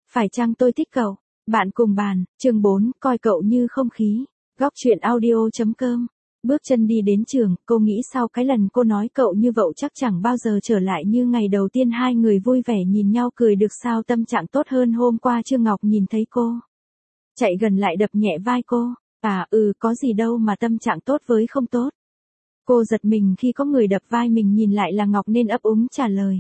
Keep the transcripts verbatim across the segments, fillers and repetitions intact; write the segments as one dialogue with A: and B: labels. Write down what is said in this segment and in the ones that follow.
A: Phải chăng tôi thích cậu? Bạn cùng bàn, chương bốn, coi cậu như không khí. Góc chuyện audio.com. Bước chân đi đến trường, cô nghĩ sau cái lần cô nói cậu như vậy chắc chẳng bao giờ trở lại như ngày đầu tiên hai người vui vẻ nhìn nhau cười được sao tâm trạng tốt hơn hôm qua Trương Ngọc nhìn thấy cô. Chạy gần lại đập nhẹ vai cô. À ừ có gì đâu mà tâm trạng tốt với không tốt. Cô giật mình khi có người đập vai mình nhìn lại là Ngọc nên ấp úng trả lời.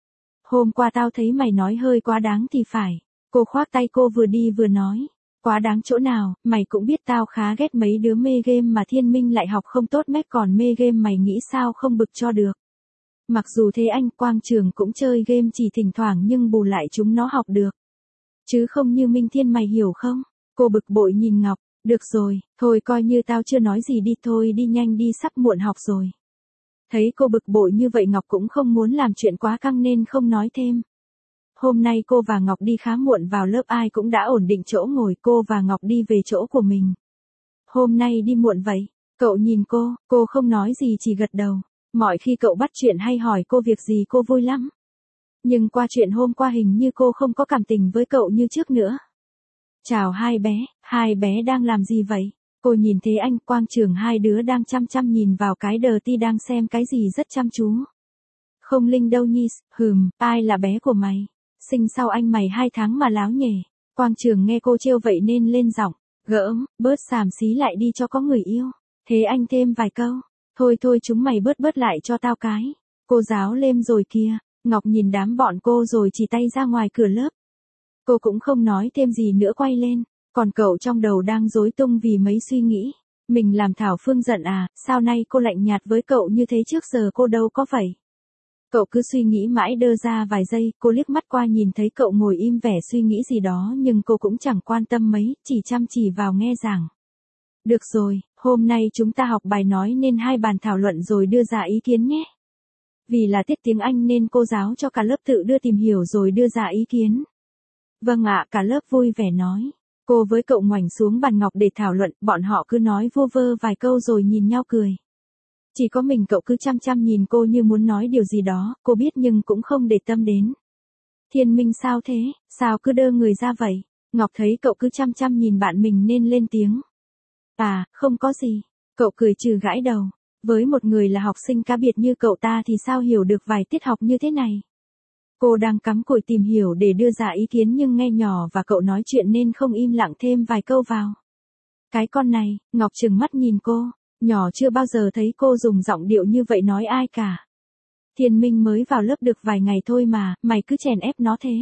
A: Hôm qua tao thấy mày nói hơi quá đáng thì phải. Cô khoác tay cô vừa đi vừa nói. Quá đáng chỗ nào, mày cũng biết tao khá ghét mấy đứa mê game mà Thiên Minh lại học không tốt mép còn mê game mày nghĩ sao không bực cho được. Mặc dù thế anh Quang Trường cũng chơi game chỉ thỉnh thoảng nhưng bù lại chúng nó học được. Chứ không như Minh Thiên mày hiểu không? Cô bực bội nhìn Ngọc, được rồi, thôi coi như tao chưa nói gì đi thôi đi nhanh đi sắp muộn học rồi. Thấy cô bực bội như vậy Ngọc cũng không muốn làm chuyện quá căng nên không nói thêm. Hôm nay cô và Ngọc đi khá muộn vào lớp ai cũng đã ổn định chỗ ngồi cô và Ngọc đi về chỗ của mình. Hôm nay đi muộn vậy, cậu nhìn cô, cô không nói gì chỉ gật đầu. Mọi khi cậu bắt chuyện hay hỏi cô việc gì cô vui lắm. Nhưng qua chuyện hôm qua hình như cô không có cảm tình với cậu như trước nữa. Chào hai bé, hai bé đang làm gì vậy? Cô nhìn thấy anh Quang Trường hai đứa đang chăm chăm nhìn vào cái đờ ti đang xem cái gì rất chăm chú. Không Linh đâu nhi, hừm, ai là bé của mày? Sinh sau anh mày hai tháng mà láo nhề. Quang Trường nghe cô trêu vậy nên lên giọng, gỡm, bớt xàm xí lại đi cho có người yêu. Thế anh thêm vài câu, thôi thôi chúng mày bớt bớt lại cho tao cái. Cô giáo lên rồi kìa, Ngọc nhìn đám bọn cô rồi chỉ tay ra ngoài cửa lớp. Cô cũng không nói thêm gì nữa quay lên, còn cậu trong đầu đang rối tung vì mấy suy nghĩ. Mình làm Thảo Phương giận à, sao nay cô lạnh nhạt với cậu như thế trước giờ cô đâu có vậy. Cậu cứ suy nghĩ mãi đơ ra vài giây, cô liếc mắt qua nhìn thấy cậu ngồi im vẻ suy nghĩ gì đó nhưng cô cũng chẳng quan tâm mấy, chỉ chăm chỉ vào nghe giảng. Được rồi, hôm nay chúng ta học bài nói nên hai bàn thảo luận rồi đưa ra ý kiến nhé. Vì là tiết tiếng Anh nên cô giáo cho cả lớp tự đưa tìm hiểu rồi đưa ra ý kiến. Vâng ạ, cả lớp vui vẻ nói. Cô với cậu ngoảnh xuống bàn Ngọc để thảo luận, bọn họ cứ nói vô vơ vài câu rồi nhìn nhau cười. Chỉ có mình cậu cứ chăm chăm nhìn cô như muốn nói điều gì đó, cô biết nhưng cũng không để tâm đến. Thiên Minh sao thế, sao cứ đơ người ra vậy? Ngọc thấy cậu cứ chăm chăm nhìn bạn mình nên lên tiếng. À, không có gì. Cậu cười trừ gãi đầu. Với một người là học sinh cá biệt như cậu ta thì sao hiểu được vài tiết học như thế này? Cô đang cắm cụi tìm hiểu để đưa ra ý kiến nhưng nghe nhỏ và cậu nói chuyện nên không im lặng thêm vài câu vào. Cái con này, Ngọc trừng mắt nhìn cô. Nhỏ chưa bao giờ thấy cô dùng giọng điệu như vậy nói ai cả. Thiên Minh mới vào lớp được vài ngày thôi mà, mày cứ chèn ép nó thế.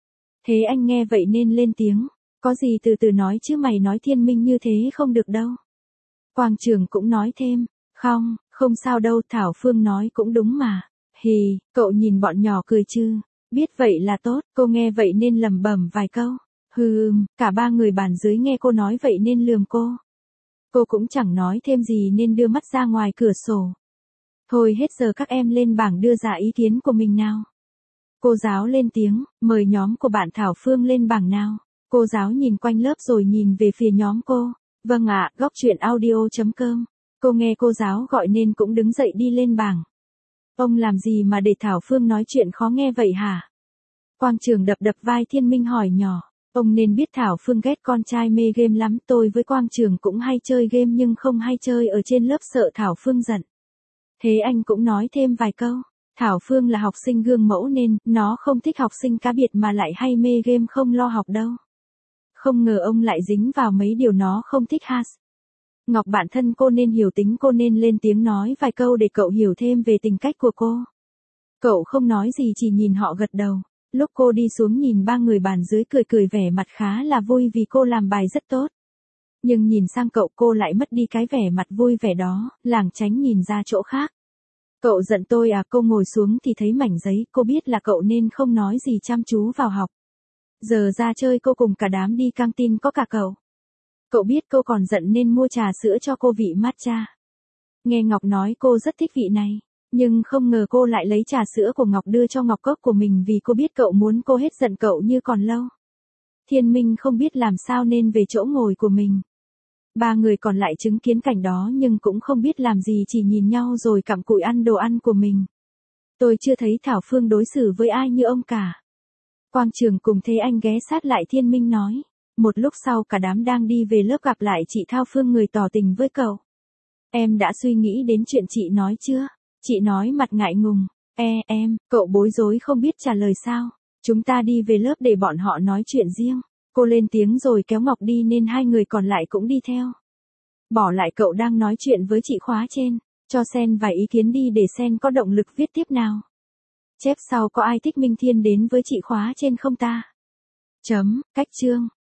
A: Thế anh nghe vậy nên lên tiếng. Có gì từ từ nói chứ mày nói Thiên Minh như thế không được đâu. Quang Trường cũng nói thêm. Không, không sao đâu Thảo Phương nói cũng đúng mà. Hì, cậu nhìn bọn nhỏ cười chứ. Biết vậy là tốt, cô nghe vậy nên lẩm bẩm vài câu. Hừ, cả ba người bàn dưới nghe cô nói vậy nên lườm cô. Cô cũng chẳng nói thêm gì nên đưa mắt ra ngoài cửa sổ. Thôi hết giờ các em lên bảng đưa ra ý kiến của mình nào. Cô giáo lên tiếng, mời nhóm của bạn Thảo Phương lên bảng nào. Cô giáo nhìn quanh lớp rồi nhìn về phía nhóm cô. Vâng ạ, góc chuyện audio.com. Cô nghe cô giáo gọi nên cũng đứng dậy đi lên bảng. Ông làm gì mà để Thảo Phương nói chuyện khó nghe vậy hả? Quang Trường đập đập vai Thiên Minh hỏi nhỏ. Ông nên biết Thảo Phương ghét con trai mê game lắm tôi với Quang Trường cũng hay chơi game nhưng không hay chơi ở trên lớp sợ Thảo Phương giận. Thế anh cũng nói thêm vài câu. Thảo Phương là học sinh gương mẫu nên nó không thích học sinh cá biệt mà lại hay mê game không lo học đâu. Không ngờ ông lại dính vào mấy điều nó không thích ha. Ngọc bạn thân cô nên hiểu tính cô nên lên tiếng nói vài câu để cậu hiểu thêm về tính cách của cô. Cậu không nói gì chỉ nhìn họ gật đầu. Lúc cô đi xuống nhìn ba người bàn dưới cười cười vẻ mặt khá là vui vì cô làm bài rất tốt. Nhưng nhìn sang cậu cô lại mất đi cái vẻ mặt vui vẻ đó, lảng tránh nhìn ra chỗ khác. Cậu giận tôi à cô ngồi xuống thì thấy mảnh giấy cô biết là cậu nên không nói gì chăm chú vào học. Giờ ra chơi cô cùng cả đám đi căng tin có cả cậu. Cậu biết cô còn giận nên mua trà sữa cho cô vị matcha. Nghe Ngọc nói cô rất thích vị này. Nhưng không ngờ cô lại lấy trà sữa của Ngọc đưa cho Ngọc cốc của mình vì cô biết cậu muốn cô hết giận cậu như còn lâu. Thiên Minh không biết làm sao nên về chỗ ngồi của mình. Ba người còn lại chứng kiến cảnh đó nhưng cũng không biết làm gì chỉ nhìn nhau rồi cặm cụi ăn đồ ăn của mình. Tôi chưa thấy Thảo Phương đối xử với ai như ông cả. Quang Trường cùng Thế Anh ghé sát lại Thiên Minh nói. Một lúc sau cả đám đang đi về lớp gặp lại chị Thao Phương người tỏ tình với cậu. Em đã suy nghĩ đến chuyện chị nói chưa? Chị nói mặt ngại ngùng. E, em, cậu bối rối không biết trả lời sao. Chúng ta đi về lớp để bọn họ nói chuyện riêng. Cô lên tiếng rồi kéo Ngọc đi nên hai người còn lại cũng đi theo. Bỏ lại cậu đang nói chuyện với chị khóa trên. Cho Sen vài ý kiến đi để Sen có động lực viết tiếp nào. Chép sau có ai thích Minh Thiên đến với chị khóa trên không ta? Chấm, cách chương.